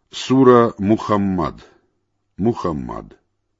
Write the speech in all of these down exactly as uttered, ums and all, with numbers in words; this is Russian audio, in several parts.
Сура Мухаммад. Мухаммад.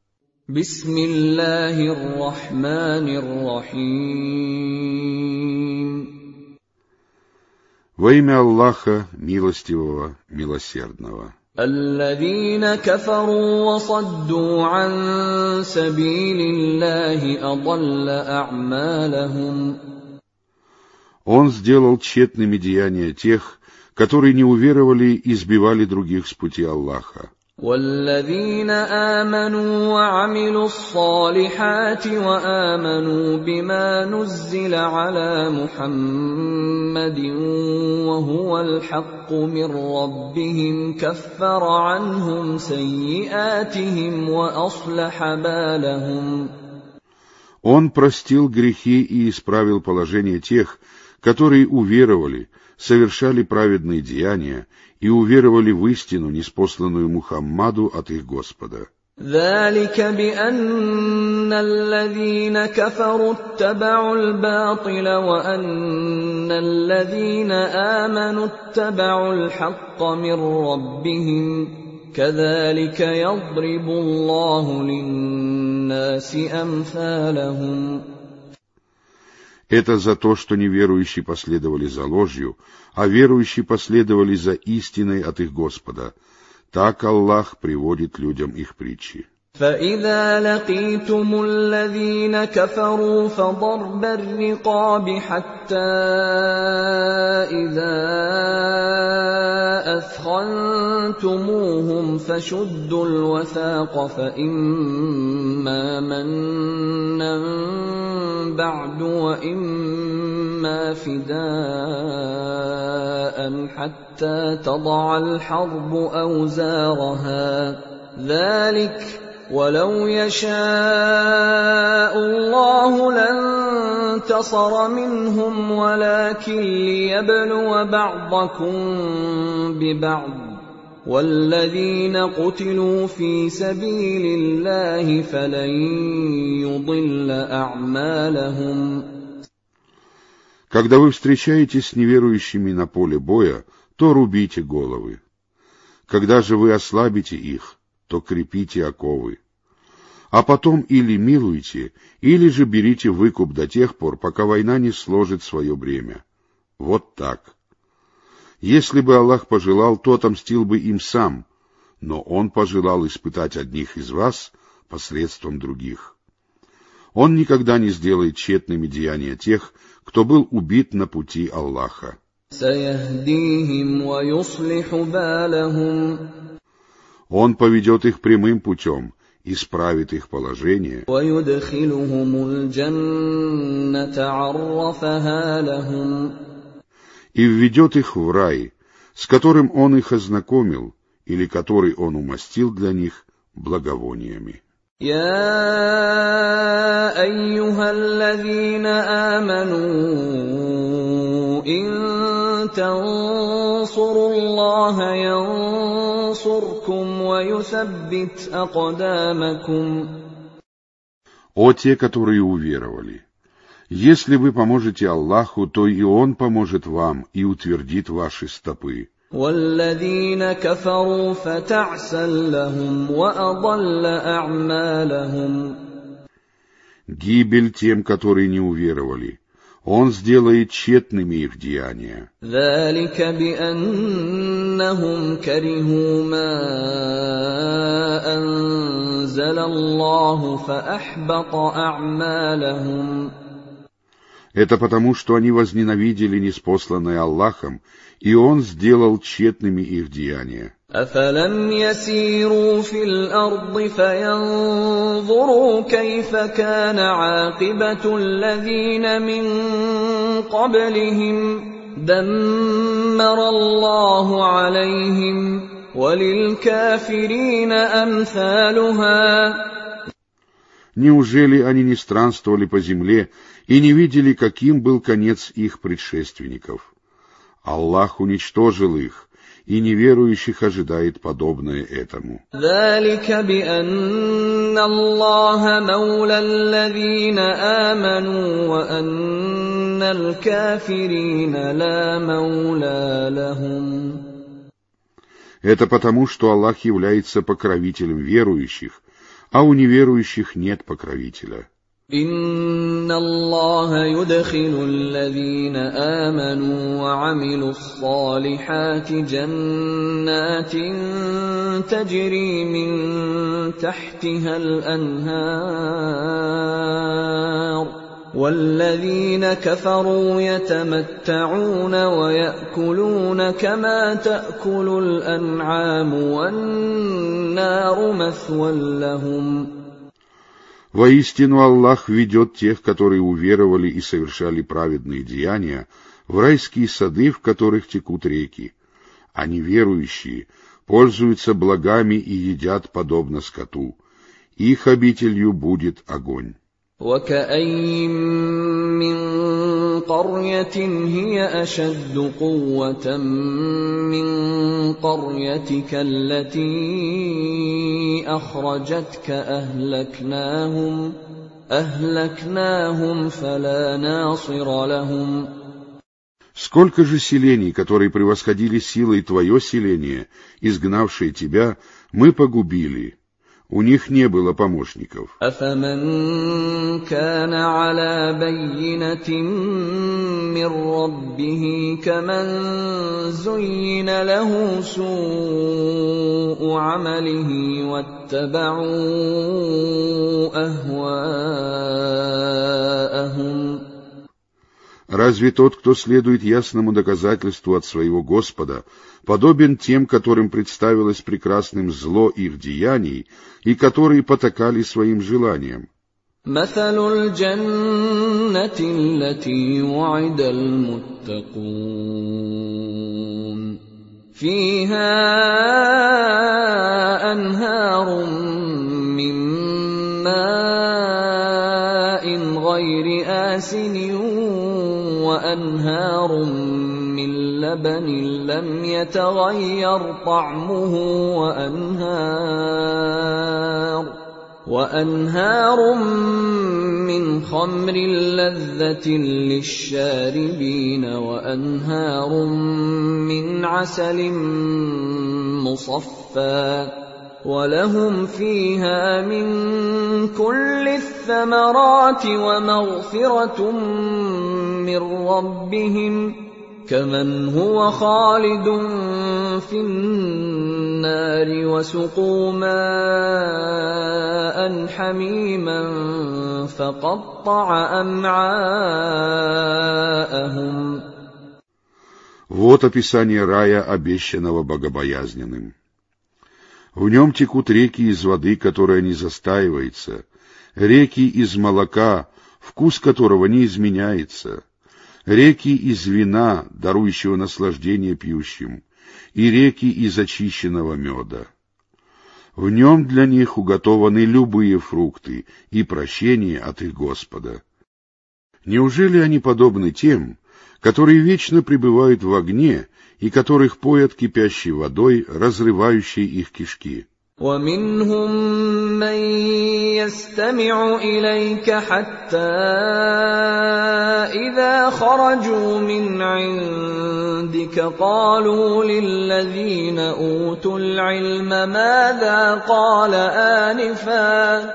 Бисмиллахир-рахманир-рахим. Во имя Аллаха, милостивого, милосердного. الذين كفروا وصدوا عن سبيل الله أضل أعمالهم. Он сделал тщетными деяния тех, которые не уверовали и сбивали других с пути Аллаха. والذين آمنوا وعملوا الصالحات وآمنوا بما نزل على محمد وهو الحق من ربهم كفر عنهم سيئاتهم وأصلح بالهم. Он простил грехи и исправил положение тех, которые уверовали, совершали праведные деяния и уверовали в истину, ниспосланную Мухаммаду от их Господа. ذلك بأن الذين كفروا اتبعوا الباطل وأن الذين آمنوا اتبعوا الحق من ربهم كذلك يضرب الله للناس أمثالهم. Это за то, что неверующие последовали за ложью, а верующие последовали за истиной от их Господа. Так Аллах приводит людям их притчи. فَإِذَا لَقِيتُمُ الَّذِينَ كَفَرُوا فَضَرْبَ الرِّقَابِ حَتَّى إِذَا أَثْخَنتُمُوهُمْ فَشُدُّوا الْوَثَاقَ فَإِمَّا مَنًّا بَعْدُ وَإِمَّا فِدَاءً حَتَّى تَضَعَ الْحَرْبُ أَوْزَارَهَا ذَلِكَ وَلَوْ يَشَاءُ اللَّهُ لَانتَصَرَ مِنْهُمْ وَلَكِنْ لِيَبْلُوَ بَعْضَكُمْ بِبَعْضٍ وَالَّذِينَ قُتِلُوا فِي سَبِيلِ اللَّهِ فَلَنْ يُضِلَّ أَعْمَالَهُمْ. Когда вы встречаетесь с неверующими на поле боя, то рубите головы. Когда же вы ослабите их, то крепите оковы. А потом или милуйте, или же берите выкуп до тех пор, пока война не сложит свое бремя. Вот так. Если бы Аллах пожелал, то отомстил бы им сам, но Он пожелал испытать одних из вас посредством других. Он никогда не сделает тщетными деяния тех, кто был убит на пути Аллаха. سَيَهْدِيهِمْ وَيُصْلِحُ بَالَهُمْ. Он поведет их прямым путем, исправит их положение وَيُدْخِلُهُمُ الْجَنَّةَ عَرَّفَهَا لَهُمْ. и введет их в рай, с которым Он их ознакомил, или который Он умастил для них благовониями. يَا أَيُّهَا الَّذِينَ آمَنُوا إِن تَنصُرُوا اللَّهَ يَنصُرْكُمْ وَيُثَبِّتْ أَقْدَامَكُمْ. О те, которые уверовали! Если вы поможете Аллаху, то и Он поможет вам и утвердит ваши стопы. وَالَّذِينَ كَفَرُوا فَتَعْسًا لَهُمْ وَأَضَلَّ أَعْمَالَهُمْ. Гибель тем, которые не уверовали. Он сделает тщетными их деяния. ذَلِكَ بِأَنَّهُمْ كَرِهُوا مَا أَنزَلَ اللَّهُ فَأَحْبَطَ أَعْمَالَهُمْ. Это потому, что они возненавидели ниспосланное Аллахом, и Он сделал тщетными их деяния. أَفَلَمْ يَسِيرُوا فِي الْأَرْضِ فَيَنظُرُوا كَيْفَ كَانَ عَاقِبَةُ الَّذِينَ مِن قَبْلِهِمْ دَمَّرَ اللَّهُ عَلَيْهِمْ وَلِلْكَافِرِينَ أَمْثَالُهَا. Неужели они не странствовали по земле и не видели, каким был конец их предшественников? Аллах уничтожил их, и неверующих ожидает подобное этому. ذَلِكَ بِأَنَّ اللَّهَ مَوْلَى الَّذِينَ آمَنُوا وَأَنَّ الْكَافِرِينَ لَا مَوْلَى لَهُمْ. Это потому, что Аллах является покровителем верующих, а у неверующих нет покровителя. إِنَّ اللَّهَ يُدْخِلُ الَّذِينَ آمَنُوا وَعَمِلُوا الصَّالِحَاتِ جَنَّاتٍ تَجْرِي مِن تَحْتِهَا الْأَنْهَارُ وَالَّذِينَ كَفَرُوا يَتَمَتَّعُونَ وَيَأْكُلُونَ كَمَا تَأْكُلُ الْأَنْعَامُ وَالنَّارُ مَثْوًى لَّهُمْ. Воистину Аллах ведет тех, которые уверовали и совершали праведные деяния, в райские сады, в которых текут реки, а неверующие пользуются благами и едят подобно скоту. Их обителью будет огонь. وَكَأَيِّن مِّن قَرْيَةٍ هِيَ أَشَدُّ قُوَّةً مِّن قَرْيَتِكَ الَّتِي أَخْرَجَتْكَ أَهْلَكْنَاهُمْ أَهْلَكْنَاهُمْ فَلَا نَاصِرَ لَهُمْ. Сколько же селений, которые превосходили силой твое селение, изгнавшие тебя, мы погубили. У них не было помощников. أَفَمَن كَانَ عَلَىٰ بَيِّنَةٍ مِّن رَّبِّهِ كَمَن زُيِّنَ لَهُ سُوءُ عَمَلِهِ وَاتَّبَعُوا أَهْوَاءَهُمْ. Разве тот, кто следует ясному доказательству от своего Господа, подобен тем, которым представилось прекрасным зло их деяний и которые потакали своим желаниям? مَثَلُ الْجَنَّةِ الَّتِي وُعِدَ الْمُتَّقُونَ فِيهَا أَنْهَارٌ مِّن مَّاءٍ غَيْرِ آسِنٍ وَأَنْهَارٌ مِّن لَّبَنٍ لَّمْ يَتَغَيَّرْ طَعْمُهُ وَأَنْهَارٌ وَأَنْهَارٌ مِّنْ خَمْرٍ لَّذَّةٍ لِّلشَّارِبِينَ وَأَنْهَارٌ مِّنْ عَسَلٍ مُّصَفًّى وَلَهُمْ فِيهَا مِن كُلِّ الثَّمَرَاتِ وَمَغْفِرَةٌ مِّن رَّبِّهِمْ كَمَنْ هُوَ خَالِدٌ فِي النَّارِ وَسُقُوا مَاءً حَمِيمًا فَقَطَّعَ أَمْعَاءَهُمْ. Вот описание рая, обещанного богобоязненным. В нем текут реки из воды, которая не застаивается, реки из молока, вкус которого не изменяется, реки из вина, дарующего наслаждение пьющим, и реки из очищенного меда. В нем для них уготованы любые фрукты и прощение от их Господа. Неужели они подобны тем, которые вечно пребывают в огне и которых поят кипящей водой, разрывающей их кишки? وَمِنْهُم مَّن يَسْتَمِعُ إِلَيْكَ حَتَّىٰ إِذَا خَرَجُوا مِنْ عِندِكَ قَالُوا لِلَّذِينَ أُوتُوا الْعِلْمَ مَاذَا قَالَ آنِفًا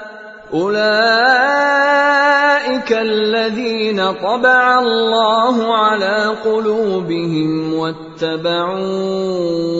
أُولَٰئِكَ الَّذِينَ طَبَعَ اللَّهُ عَلَىٰ قُلُوبِهِمْ وَاتَّبَعُوا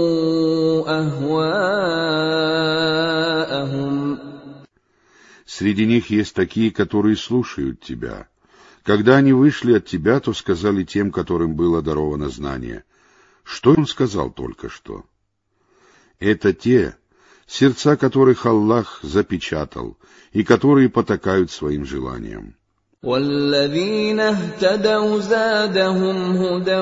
أَهْوَاءَهُمْ. Среди них есть такие, которые слушают тебя. Когда они вышли от тебя, то сказали тем, которым было даровано знание: что он сказал только что? Это те, сердца которых Аллах запечатал, и которые потакают своим желаниям. وَالَّذِينَ اهْتَدَوْا زَادَهُمْ هُدًى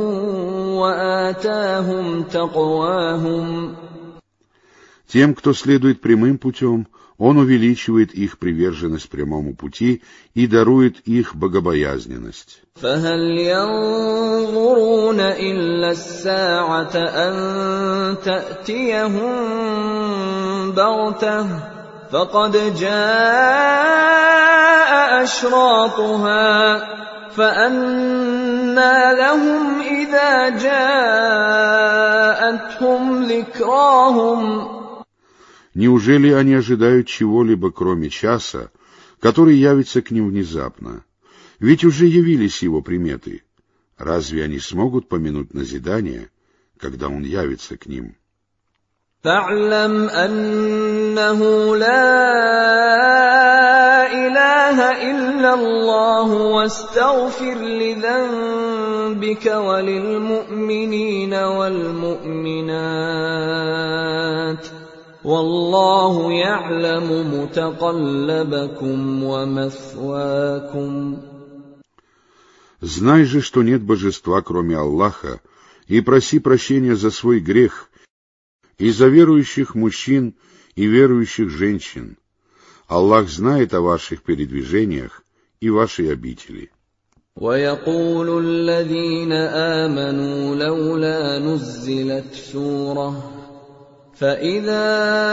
وَآتَاهُمْ تَقْوَاهُمْ. Тем, кто следует прямым путем, Он увеличивает их приверженность прямому пути и дарует их богобоязненность. فَهَلْ يَنظُرُونَ إِلَّا السَّاعَةَ أَن تَأْتِيَهُم بَغْتَةً فَقَدْ جَاءَ أَشْرَاطُهَا فَأَنَّىٰ لهم إذا جاءتهم ذكراهم. Неужели они ожидают чего-либо, кроме часа, который явится к ним внезапно? Ведь уже явились его приметы. Разве они смогут помянуть назидание, когда он явится к ним? فاعلم أنه لا إله إلا الله واستغفر لذنبك وللمؤمنين والمؤمنات والله يعلم متقلبكم ومثواكم. Знай же, что нет божества, кроме Аллаха, и проси прощения за свой грех и за верующих мужчин и верующих женщин. Аллах знает о ваших передвижениях и вашей обители. وَيَقُولُ الَّذِينَ آمَنُوا لَوْلَا نُزِّلَتْ سُورَةٌ فَإِذَا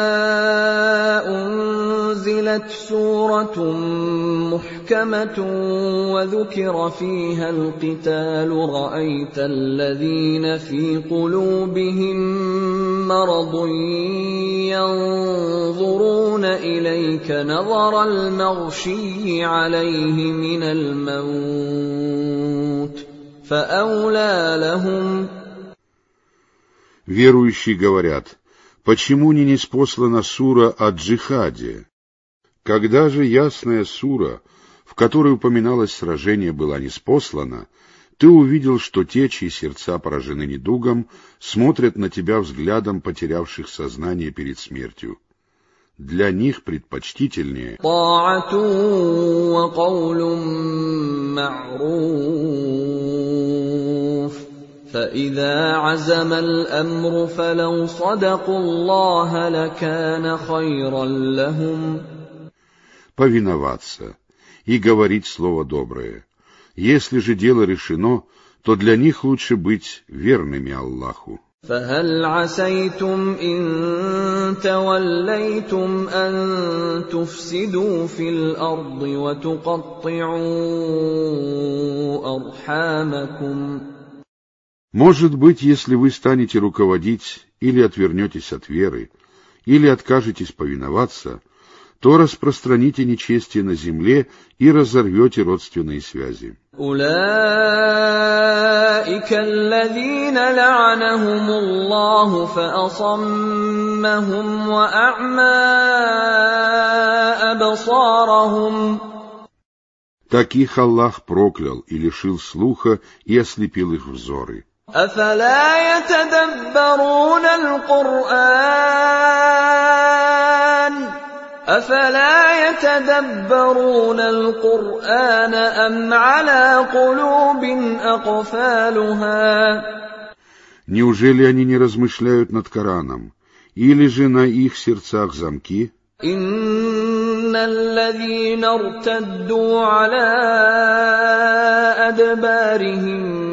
أُنزِلَتْ سُورَةٌ مُحْكَمَةٌ وَذُكِرَ فِيهَا الْقِتَالُ رَأَيْتَ الَّذِينَ فِي قُلُوبِهِم مَّرَضٌ يَنظُرُونَ إِلَيْكَ نَظَرَ الْمَغْشِيِّ عَلَيْهِ مِنَ الْمَوْتِ فَأَوْلَىٰ لَهُمْ. Верующие говорят: почему не ниспослана сура о джихаде? Когда же ясная сура, в которой упоминалось сражение, была ниспослана, ты увидел, что те, чьи сердца поражены недугом, смотрят на тебя взглядом потерявших сознание перед смертью. Для них предпочтительнее طاعة وقول معروف فإذا عزم الأمر فلو صدقوا الله لكان خيرا لهم. повиноваться и говорить слово доброе. Если же дело решено, то для них лучше быть верными Аллаху. فهل عسيتم إن توليتم أن تفسدوا في الأرض وتقطعوا أرحامكم. Может быть, если вы станете руководить или отвернетесь от веры, или откажетесь повиноваться, то распространите нечестие на земле и разорвете родственные связи. أولئك الذين لعنهم الله فأصمهم وأعمى أبصارهم. Таких Аллах проклял и лишил слуха и ослепил их взоры. أفلا يتدبرون القرآن أفلا يتدبرون القرآن أم على قلوب أقفالها. Неужели они не размышляют над Кораном, или же на их сердцах замки? إن الذين ارتدوا على أدبارهم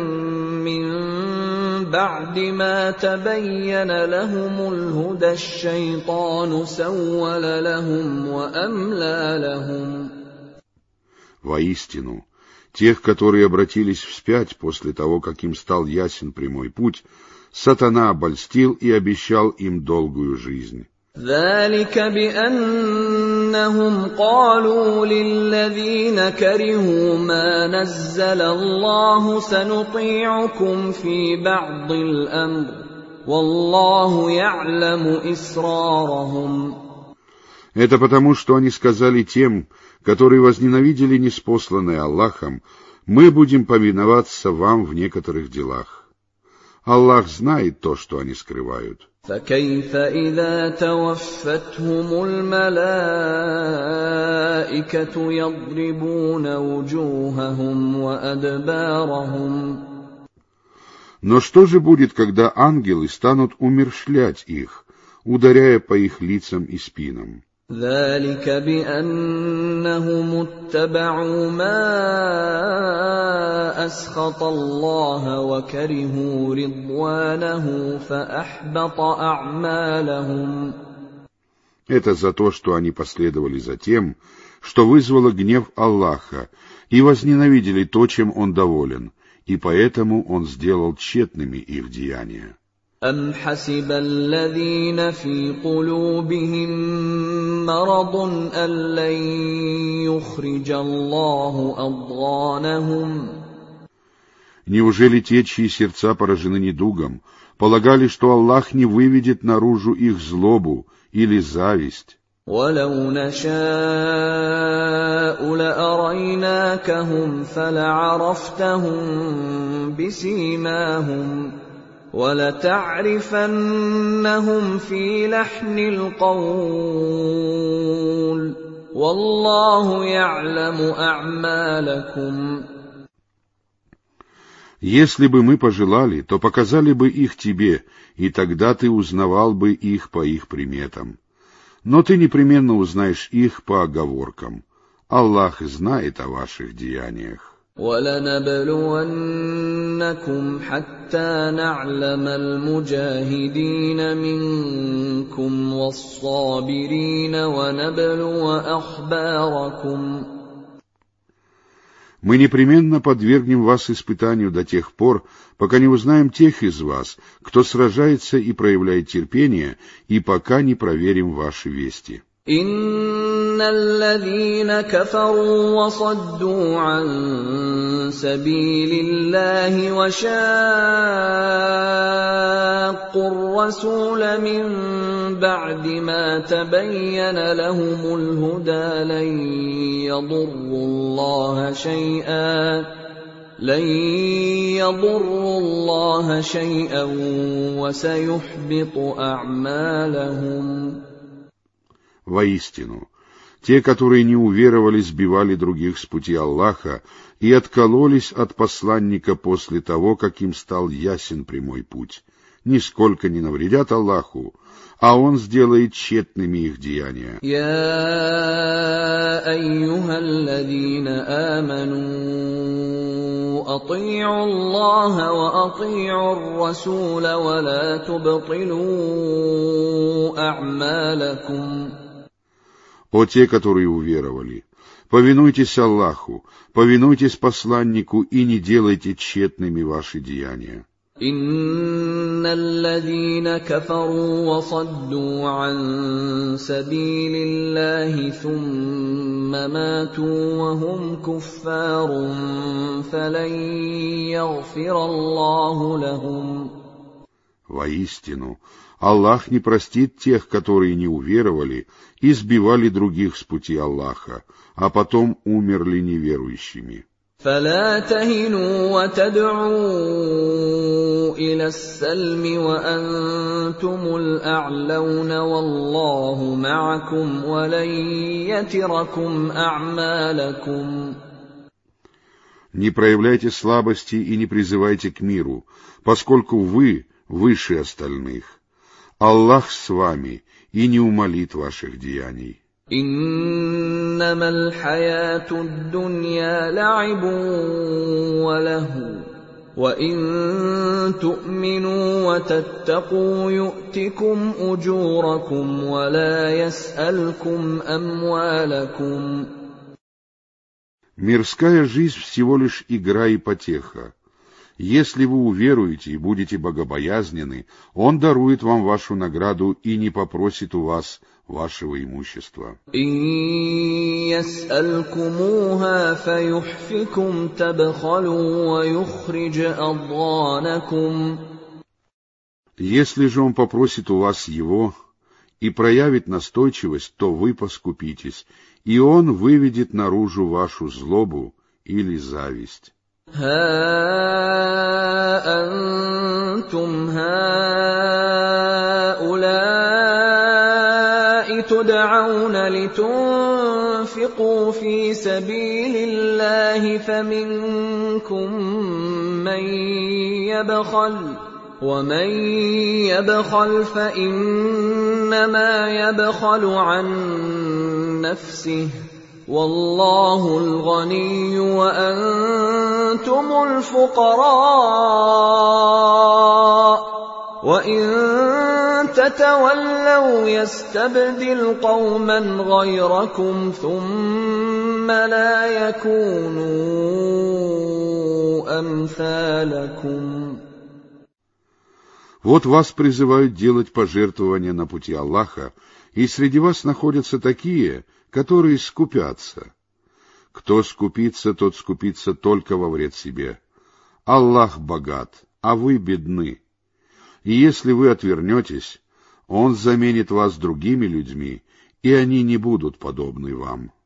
بعد ما تبين لهم الهدى الشيطان سول لهم وأملى لهم. Воистину, тех, которые обратились вспять после того, как им стал ясен прямой путь, сатана обольстил и обещал им долгую жизнь. ذلك بأنهم قالوا للذين كرهوا ما نزل الله سنطيعكم في بعض الأمر والله يعلم إسرارهم. Это потому, что они сказали тем, которые возненавидели ниспосланное Аллахом: мы будем повиноваться вам в некоторых делах. Аллах знает то, что они скрывают. فكيف إذا توفتهم الملائكة يضربون وجوههم وأدبارهم. Но что же будет, когда ангелы станут умерщвлять их, ударяя по их лицам и спинам? ذلك بأنهم اتبعوا ما أسخط الله وكرهوا رضوانه فأحبط أعمالهم. Это за то, что они последовали за тем, что вызвало гнев Аллаха, и возненавидели то, чем Он доволен, и поэтому Он сделал тщетными их деяния. أَمْ حَسِبَ الَّذِينَ فِي قُلُوبِهِم مَّرَضٌ أَن لَّن يُخْرِجَ اللَّهُ أَضْغَانَهُمْ. Неужели те, чьи сердца поражены недугом, полагали, что Аллах не выведет наружу их злобу или зависть? وَلَوْ نَشَاءُ لَأَرَيْنَاكَهُمْ فَلَعَرَفْتَهُم بِسِيمَاهُمْ وَلَتَعْرِفَنَّهُمْ فِي لَحْنِ الْقَوْلِ وَاللَّهُ يَعْلَمُ أَعْمَالَكُمْ. Если бы мы пожелали, то показали бы их тебе, и тогда ты узнавал бы их по их приметам. Но ты непременно узнаешь их по оговоркам. Аллах знает о ваших деяниях. وَلَنَبْلُوَنَّكُمْ حَتَّى نَعْلَمَ الْمُجَاهِدِينَ مِنكُمْ وَالصَّابِرِينَ وَنَبْلُوَ أَخْبَارَكُمْ. Мы непременно подвергнем вас испытанию до тех пор, пока не узнаем тех из вас, кто сражается и проявляет терпение, и пока не проверим ваши вести. إِنَّ الَّذِينَ كَفَرُوا وَصَدُّوا عَن سَبِيلِ اللَّهِ وَشَاقُّوا الرَّسُولَ مِن بَعْدِ مَا تَبَيَّنَ لَهُمُ الْهُدَىٰ لَن يَضُرُّوا اللَّهَ شَيْئًا لَن يَضُرُّوا اللَّهَ شَيْئًا وَسَيُحْبِطُ أَعْمَالَهُمْ. Воистину, те, которые не уверовали, сбивали других с пути Аллаха и откололись от посланника после того, как им стал ясен прямой путь, нисколько не навредят Аллаху, а Он сделает тщетными их деяния. يَا أَيُّهَا الَّذِينَ آمَنُوا أَطِيعُوا اللَّهَ وَأَطِيعُوا الرَّسُولَ وَلَا تُبْطِلُوا أَعْمَالَكُمْ. О те, которые уверовали, повинуйтесь Аллаху, повинуйтесь посланнику и не делайте тщетными ваши деяния. إِنَّ الَّذِينَ كَفَرُوا وَصَدُّوا عَن سَبِيلِ اللَّهِ ثُمَّ مَاتُوا وَهُمْ كُفَّارٌ فَلَن يَغْفِرَ اللَّهُ لَهُمْ. Воистину, Аллах не простит тех, которые не уверовали и сбивали других с пути Аллаха, а потом умерли неверующими. فَلَا تَهِنُوا وَتَدْعُوا إِلَى السَّلْمِ وَأَنتُمُ الْأَعْلَوْنَ وَاللَّهُ مَعَكُمْ وَلَن يَتِرَكُمْ أَعْمَالَكُمْ. Не проявляйте слабости и не призывайте к миру, поскольку вы выше остальных. Аллах с вами и не умалит ваших деяний. إِنَّمَا الْحَيَاةُ الدُّنْيَا لَعِبٌ وَلَهْوٌ وَإِن تُؤْمِنُوا وَتَتَّقُوا يُؤْتِكُمْ أُجُورَكُمْ وَلَا يَسْأَلْكُمْ أَمْوَالَكُمْ. Мирская жизнь всего лишь игра и потеха. Если вы уверуете и будете богобоязнены, Он дарует вам вашу награду и не попросит у вас вашего имущества. إِن يَسْأَلْكُمُوهَا فَيُحْفِكُمْ تَبْخَلُوا وَيُخْرِجْ أَضْغَانَكُمْ. Если же Он попросит у вас его и проявит настойчивость, то вы поскупитесь, и Он выведет наружу вашу злобу или зависть. هَا أَنتُمْ هَؤُلَاءِ تُدْعَوْنَ لِتُنفِقُوا فِي سَبِيلِ اللَّهِ فَمِنكُم مَّن يَبْخَلُ وَمَن يَبْخَلْ فَإِنَّمَا يَبْخَلُ عَن نَّفْسِهِ وَاللَّهُ الْغَنِيُّ وَأَنتُمُ الْفُقَرَاءُ وَإِن تَتَوَلَّوْا يَسْتَبْدِلْ قَوْمًا غَيْرَكُمْ ثُمَّ لَا يَكُونُوا أمثالكم. Вот вас призывают делать пожертвования на пути Аллаха, и среди вас находятся такие, которые скупятся. Кто скупится, тот скупится только во вред себе. Аллах богат, а вы бедны. И если вы отвернетесь, Он заменит вас другими людьми, и они не будут подобны вам.